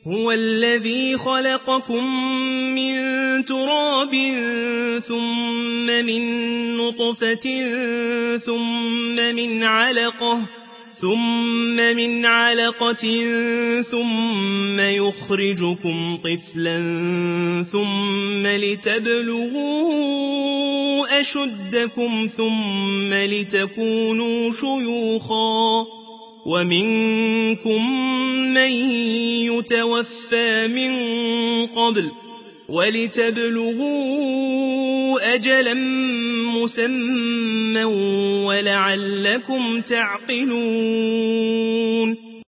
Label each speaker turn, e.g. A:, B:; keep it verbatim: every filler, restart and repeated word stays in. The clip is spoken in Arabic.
A: هو الذي خلقكم من تراب ثم من نطفة ثم من علقة ثم من علقة ثم يخرجكم طفلا ثم لتبلغوا أشدكم ثم لتكونوا شيوخا ومنكم من يتوفى من قبل ولتبلغوا أجلا مسمى ولعلكم تعقلون